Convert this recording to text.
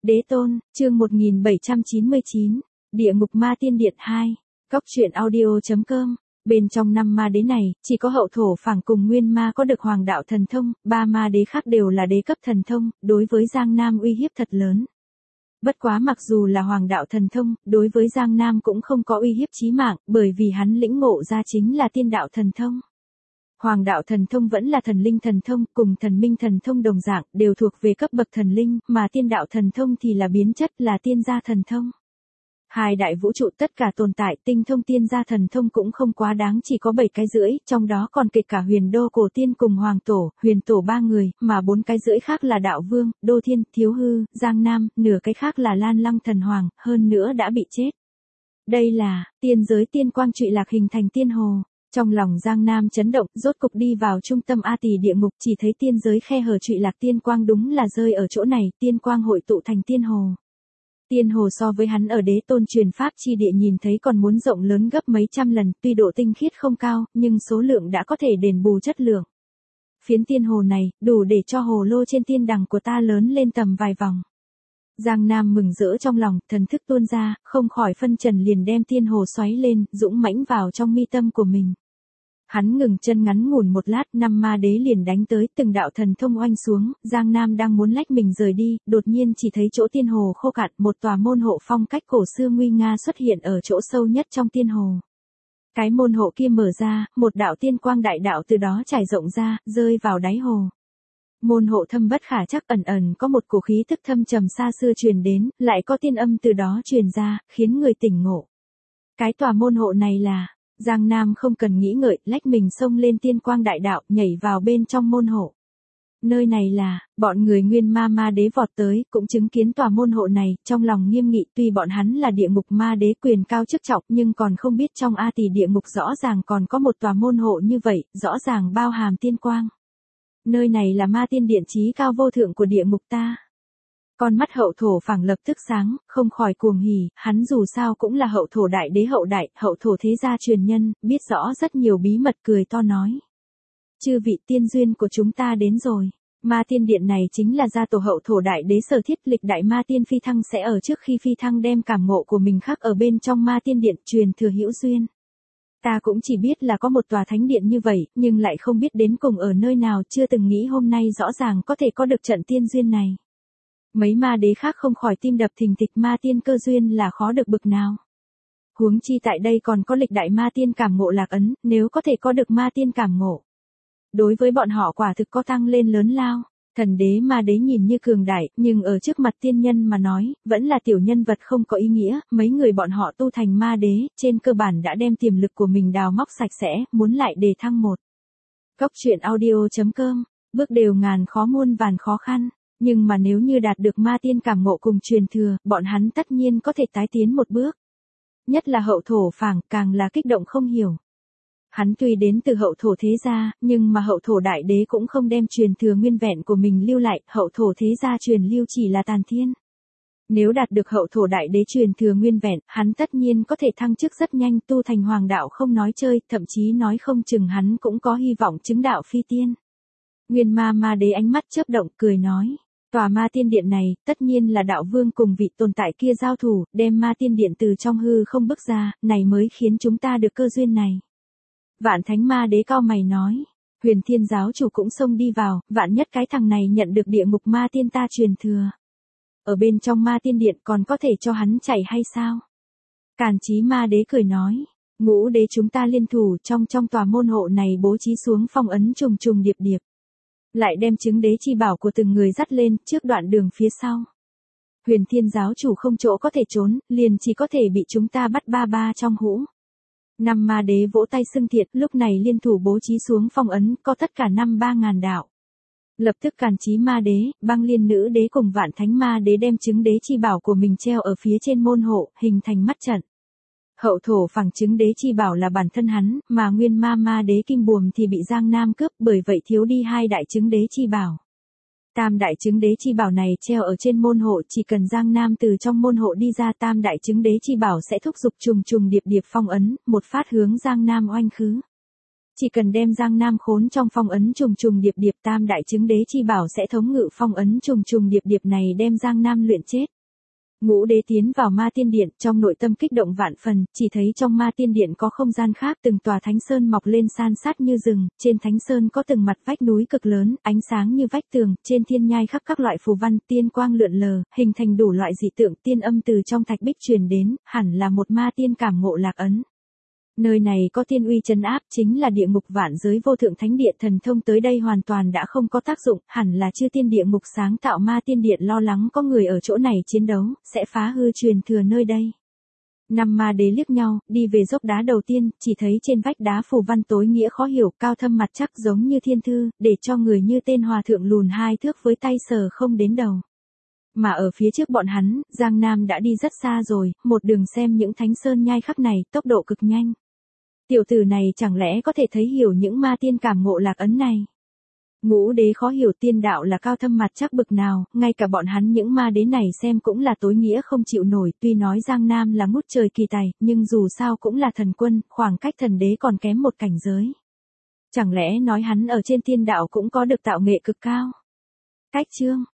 Đế Tôn, chương 1799, Địa ngục ma tiên điện 2, Cóc truyện audio.com. Bên trong 5 ma đế này, chỉ có Hậu Thổ Phảng cùng Nguyên Ma có được hoàng đạo thần thông, 3 ma đế khác đều là đế cấp thần thông, đối với Giang Nam uy hiếp thật lớn. Bất quá mặc dù là hoàng đạo thần thông, đối với Giang Nam cũng không có uy hiếp chí mạng, bởi vì hắn lĩnh ngộ ra chính là tiên đạo thần thông. Hoàng đạo thần thông vẫn là thần linh thần thông, cùng thần minh thần thông đồng dạng, đều thuộc về cấp bậc thần linh, mà tiên đạo thần thông thì là biến chất, là tiên gia thần thông. Hai đại vũ trụ tất cả tồn tại, tinh thông tiên gia thần thông cũng không quá đáng, chỉ có 7 cái rưỡi, trong đó còn kể cả Huyền Đô Cổ Tiên cùng Hoàng Tổ, Huyền Tổ 3 người, mà 4 cái rưỡi khác là Đạo Vương, Đô Thiên, Thiếu Hư, Giang Nam, nửa cái khác là Lan Lăng Thần Hoàng, hơn nữa đã bị chết. Đây là tiên giới tiên quang trụy lạc hình thành tiên hồ. Trong lòng Giang Nam chấn động, rốt cục đi vào trung tâm A Tỳ địa ngục, chỉ thấy tiên giới khe hở trụy lạc tiên quang đúng là rơi ở chỗ này, tiên quang hội tụ thành tiên hồ. Tiên hồ so với hắn ở Đế Tôn truyền pháp chi địa nhìn thấy còn muốn rộng lớn gấp mấy trăm lần, tuy độ tinh khiết không cao, nhưng số lượng đã có thể đền bù chất lượng. Phiến tiên hồ này, đủ để cho hồ lô trên tiên đằng của ta lớn lên tầm vài vòng. Giang Nam mừng rỡ trong lòng, thần thức tuôn ra, không khỏi phân trần liền đem tiên hồ xoáy lên, dũng mãnh vào trong mi tâm của mình. Hắn ngừng chân ngắn ngủn một lát, 5 ma đế liền đánh tới, từng đạo thần thông oanh xuống, Giang Nam đang muốn lách mình rời đi, đột nhiên chỉ thấy chỗ tiên hồ khô cạn, một tòa môn hộ phong cách cổ xưa nguy nga xuất hiện ở chỗ sâu nhất trong tiên hồ. Cái môn hộ kia mở ra, một đạo tiên quang đại đạo từ đó trải rộng ra, rơi vào đáy hồ. Môn hộ thâm bất khả chắc, ẩn ẩn có một cổ khí tức thâm trầm xa xưa truyền đến, lại có tiên âm từ đó truyền ra, khiến người tỉnh ngộ. Cái tòa môn hộ này là... Giang Nam không cần nghĩ ngợi, lách mình xông lên tiên quang đại đạo, nhảy vào bên trong môn hộ. Nơi này là, bọn người Nguyên Ma ma đế vọt tới, cũng chứng kiến tòa môn hộ này, trong lòng nghiêm nghị, tuy bọn hắn là địa ngục ma đế quyền cao chức trọng, nhưng còn không biết trong A Tỳ địa ngục rõ ràng còn có một tòa môn hộ như vậy, rõ ràng bao hàm tiên quang. Nơi này là ma tiên điện chí cao vô thượng của địa ngục ta. Con mắt Hậu Thổ Phảng lập tức sáng, không khỏi cuồng hỉ, hắn dù sao cũng là Hậu Thổ đại đế Hậu Thổ thế gia truyền nhân, biết rõ rất nhiều bí mật, cười to nói. Chư vị tiên duyên của chúng ta đến rồi, ma tiên điện này chính là gia tổ Hậu Thổ đại đế sở thiết, lịch đại ma tiên phi thăng sẽ ở trước khi phi thăng đem cảm ngộ của mình khắc ở bên trong ma tiên điện, truyền thừa hữu duyên. Ta cũng chỉ biết là có một tòa thánh điện như vậy, nhưng lại không biết đến cùng ở nơi nào, chưa từng nghĩ hôm nay rõ ràng có thể có được trận tiên duyên này. Mấy ma đế khác không khỏi tim đập thình thịch, ma tiên cơ duyên là khó được bực nào. Huống chi tại đây còn có lịch đại ma tiên cảm ngộ lạc ấn, nếu có thể có được ma tiên cảm ngộ. Đối với bọn họ quả thực có tăng lên lớn lao. Thần đế ma đế nhìn như cường đại, nhưng ở trước mặt tiên nhân mà nói, vẫn là tiểu nhân vật không có ý nghĩa, mấy người bọn họ tu thành ma đế, trên cơ bản đã đem tiềm lực của mình đào móc sạch sẽ, muốn lại đề thăng một. Cóc truyện audio.com, bước đều ngàn khó muôn vàn khó khăn. Nhưng mà nếu như đạt được ma tiên cảm ngộ cùng truyền thừa, bọn hắn tất nhiên có thể tái tiến một bước. Nhất là Hậu Thổ Phảng càng là kích động không hiểu. Hắn tuy đến từ Hậu Thổ thế gia, nhưng mà Hậu Thổ đại đế cũng không đem truyền thừa nguyên vẹn của mình lưu lại, Hậu Thổ thế gia truyền lưu chỉ là tàn thiên. Nếu đạt được Hậu Thổ đại đế truyền thừa nguyên vẹn, hắn tất nhiên có thể thăng chức rất nhanh, tu thành hoàng đạo không nói chơi, thậm chí nói không chừng hắn cũng có hy vọng chứng đạo phi tiên. Nguyên Ma ma đế ánh mắt chớp động, cười nói. Tòa ma tiên điện này, tất nhiên là đạo vương cùng vị tồn tại kia giao thủ, đem ma tiên điện từ trong hư không bước ra, này mới khiến chúng ta được cơ duyên này. Vạn thánh ma đế cao mày nói, Huyền Thiên giáo chủ cũng xông đi vào, vạn nhất cái thằng này nhận được địa ngục ma tiên ta truyền thừa. Ở bên trong ma tiên điện còn có thể cho hắn chạy hay sao? Càn Chí ma đế cười nói, Ngũ đế chúng ta liên thủ trong tòa môn hộ này bố trí xuống phong ấn trùng trùng điệp điệp. Lại đem chứng đế chi bảo của từng người dắt lên, trước đoạn đường phía sau. Huyền Thiên giáo chủ không chỗ có thể trốn, liền chỉ có thể bị chúng ta bắt ba trong hũ. 5 ma đế vỗ tay xưng thiệt, lúc này liên thủ bố trí xuống phong ấn, có tất cả 53.000 đạo. Lập tức Càn Chí ma đế, Băng Liên nữ đế cùng Vạn thánh ma đế đem chứng đế chi bảo của mình treo ở phía trên môn hộ, hình thành mắt trận. Hậu Thổ Phảng chứng đế chi bảo là bản thân hắn, mà Nguyên Ma ma đế Kim Buồm thì bị Giang Nam cướp, bởi vậy thiếu đi 2 đại chứng đế chi bảo. Tam đại chứng đế chi bảo này treo ở trên môn hộ, chỉ cần Giang Nam từ trong môn hộ đi ra, tam đại chứng đế chi bảo sẽ thúc giục trùng trùng điệp điệp phong ấn, một phát hướng Giang Nam oanh khứ. Chỉ cần đem Giang Nam khốn trong phong ấn trùng trùng điệp điệp, tam đại chứng đế chi bảo sẽ thống ngự phong ấn trùng trùng điệp điệp này đem Giang Nam luyện chết. Ngũ đế tiến vào ma tiên điện, trong nội tâm kích động vạn phần, chỉ thấy trong ma tiên điện có không gian khác, từng tòa thánh sơn mọc lên san sát như rừng, trên thánh sơn có từng mặt vách núi cực lớn, ánh sáng như vách tường, trên thiên nhai khắc các loại phù văn, tiên quang lượn lờ, hình thành đủ loại dị tượng, tiên âm từ trong thạch bích truyền đến, hẳn là một ma tiên cảm ngộ lạc ấn. Nơi này có tiên uy trấn áp, chính là địa ngục vạn giới vô thượng thánh địa, thần thông tới đây hoàn toàn đã không có tác dụng, hẳn là chư tiên địa ngục sáng tạo ma tiên điện lo lắng có người ở chỗ này chiến đấu, sẽ phá hư truyền thừa nơi đây. Năm ma đế liếc nhau, đi về dốc đá đầu tiên, chỉ thấy trên vách đá phù văn tối nghĩa khó hiểu, cao thâm mặt chắc giống như thiên thư, để cho người như tên hòa thượng lùn 2 thước với tay sờ không đến đầu. Mà ở phía trước bọn hắn, Giang Nam đã đi rất xa rồi, một đường xem những thánh sơn nhai khắc này, tốc độ cực nhanh. Tiểu tử này chẳng lẽ có thể thấy hiểu những ma tiên cảm ngộ lạc ấn này? Ngũ đế khó hiểu tiên đạo là cao thâm mặt chắc bực nào, ngay cả bọn hắn những ma đế này xem cũng là tối nghĩa không chịu nổi, tuy nói Giang Nam là ngút trời kỳ tài, nhưng dù sao cũng là thần quân, khoảng cách thần đế còn kém một cảnh giới. Chẳng lẽ nói hắn ở trên tiên đạo cũng có được tạo nghệ cực cao? Cách chương